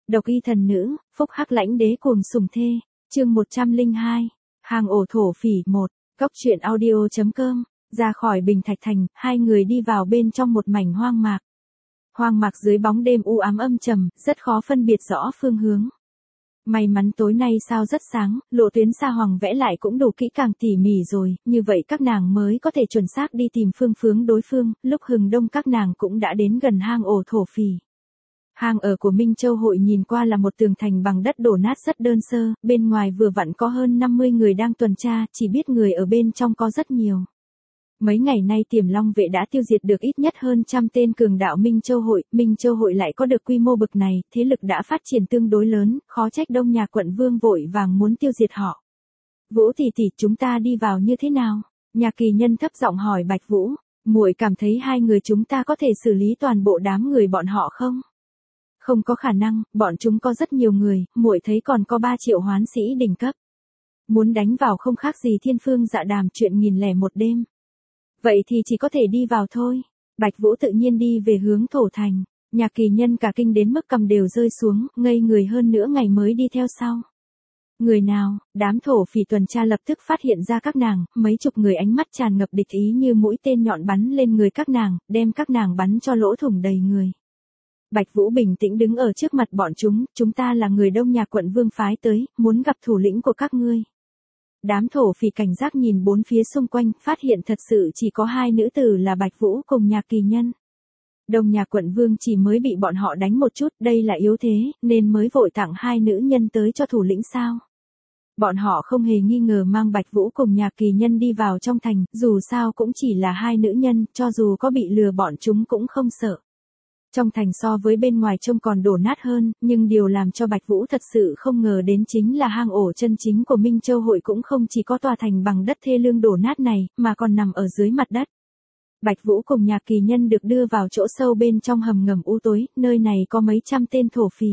Độc y thần nữ, phúc hắc lãnh đế cuồng sủng thê. Chương 102. Hang ổ thổ phỉ 1. Cốc truyện audio.com. Ra khỏi Bình Thạch Thành, hai người đi vào bên trong một mảnh hoang mạc. Hoang mạc dưới bóng đêm u ám âm trầm, rất khó phân biệt rõ phương hướng. May mắn tối nay sao rất sáng, lộ tuyến Sa Hoàng vẽ lại cũng đủ kỹ càng tỉ mỉ rồi, như vậy các nàng mới có thể chuẩn xác đi tìm phương hướng đối phương. Lúc hừng đông các nàng cũng đã đến gần hang ổ thổ phỉ. Hang ở của Minh Châu hội nhìn qua là một tường thành bằng đất đổ nát rất đơn sơ, bên ngoài vừa vặn có hơn 50 người đang tuần tra, chỉ biết người ở bên trong có rất nhiều. Mấy ngày nay Tiềm Long vệ đã tiêu diệt được ít nhất hơn 100 tên cường đạo Minh Châu hội lại có được quy mô bực này, thế lực đã phát triển tương đối lớn, khó trách Đông Nhà quận vương vội vàng muốn tiêu diệt họ. Vũ tỷ tỷ, chúng ta đi vào như thế nào? Nhà Kỳ Nhân thấp giọng hỏi Bạch Vũ, muội cảm thấy hai người chúng ta có thể xử lý toàn bộ đám người bọn họ không? Không có khả năng, bọn chúng có rất nhiều người, muội thấy còn có 3 triệu hoán sĩ đỉnh cấp. Muốn đánh vào không khác gì Thiên Phương Dạ Đàm chuyện 1001 đêm. Vậy thì chỉ có thể đi vào thôi. Bạch Vũ tự nhiên đi về hướng thổ thành. Nhà Kỳ Nhân cả kinh đến mức cầm đều rơi xuống, ngây người hơn nửa ngày mới đi theo sau. Người nào? Đám thổ phỉ tuần tra lập tức phát hiện ra các nàng, mấy chục người ánh mắt tràn ngập địch ý như mũi tên nhọn bắn lên người các nàng, đem các nàng bắn cho lỗ thủng đầy người. Bạch Vũ bình tĩnh đứng ở trước mặt bọn chúng ta là người Đông Nhà quận vương phái tới, muốn gặp thủ lĩnh của các ngươi. Đám thổ phỉ cảnh giác nhìn bốn phía xung quanh, phát hiện thật sự chỉ có hai nữ tử là Bạch Vũ cùng Nhà Kỳ Nhân. Đông Nhà quận vương chỉ mới bị bọn họ đánh một chút, đây là yếu thế, nên mới vội tặng hai nữ nhân tới cho thủ lĩnh sao. Bọn họ không hề nghi ngờ mang Bạch Vũ cùng Nhà Kỳ Nhân đi vào trong thành, dù sao cũng chỉ là hai nữ nhân, cho dù có bị lừa bọn chúng cũng không sợ. Trong thành so với bên ngoài trông còn đổ nát hơn, nhưng điều làm cho Bạch Vũ thật sự không ngờ đến chính là hang ổ chân chính của Minh Châu hội cũng không chỉ có tòa thành bằng đất thê lương đổ nát này, mà còn nằm ở dưới mặt đất. Bạch Vũ cùng Nhà Kỳ Nhân được đưa vào chỗ sâu bên trong hầm ngầm u tối, nơi này có mấy trăm tên thổ phỉ.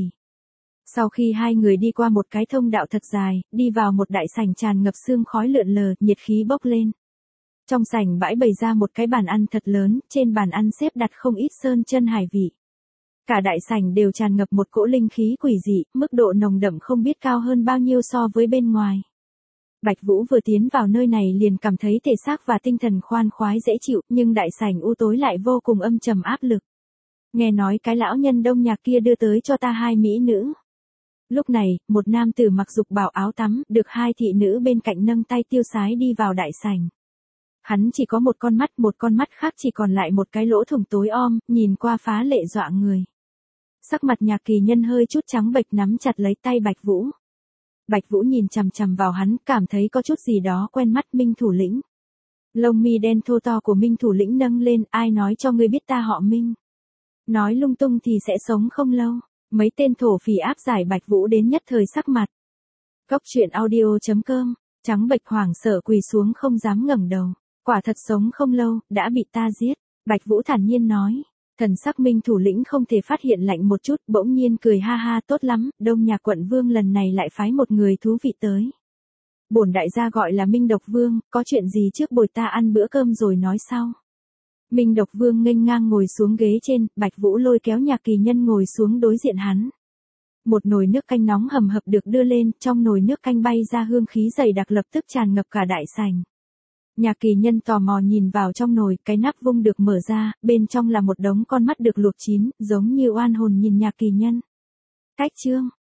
Sau khi hai người đi qua một cái thông đạo thật dài, đi vào một đại sảnh tràn ngập sương khói lượn lờ, nhiệt khí bốc lên. Trong sảnh bãi bày ra một cái bàn ăn thật lớn, trên bàn ăn xếp đặt không ít sơn chân hải vị. Cả đại sảnh đều tràn ngập một cỗ linh khí quỷ dị, mức độ nồng đậm không biết cao hơn bao nhiêu so với bên ngoài. Bạch Vũ vừa tiến vào nơi này liền cảm thấy thể xác và tinh thần khoan khoái dễ chịu, nhưng đại sảnh u tối lại vô cùng âm trầm áp lực. Nghe nói cái lão nhân Đông Nhạc kia đưa tới cho ta hai mỹ nữ. Lúc này, một nam tử mặc dục bào áo tắm, được hai thị nữ bên cạnh nâng tay tiêu sái đi vào đại sảnh. Hắn chỉ có một con mắt khác chỉ còn lại một cái lỗ thủng tối om, nhìn qua phá lệ dọa người. Sắc mặt Nhà Kỳ Nhân hơi chút trắng bệch nắm chặt lấy tay Bạch Vũ. Bạch Vũ nhìn chằm chằm vào hắn, cảm thấy có chút gì đó quen mắt. Minh thủ lĩnh. Lông mi đen thô to của Minh thủ lĩnh nâng lên, ai nói cho ngươi biết ta họ Minh? Nói lung tung thì sẽ sống không lâu. Mấy tên thổ phỉ áp giải Bạch Vũ đến nhất thời sắc mặt. Cốc truyện audio.com, trắng bệch hoảng sợ quỳ xuống không dám ngẩng đầu. Quả thật sống không lâu, đã bị ta giết. Bạch Vũ thản nhiên nói. Thần sắc Minh thủ lĩnh không thể phát hiện lạnh một chút, bỗng nhiên cười ha ha, tốt lắm, Đông Nhà quận vương lần này lại phái một người thú vị tới. Bổn đại gia gọi là Minh Độc Vương, có chuyện gì trước bồi ta ăn bữa cơm rồi nói sau. Minh Độc Vương nghênh ngang ngồi xuống ghế trên, Bạch Vũ lôi kéo Nhà Kỳ Nhân ngồi xuống đối diện hắn. Một nồi nước canh nóng hầm hập được đưa lên, trong nồi nước canh bay ra hương khí dày đặc lập tức tràn ngập cả đại sảnh. Nhà Kỳ Nhân tò mò nhìn vào trong nồi, cái nắp vung được mở ra, bên trong là một đống con mắt được luộc chín, giống như oan hồn nhìn Nhà Kỳ Nhân. Cách chương,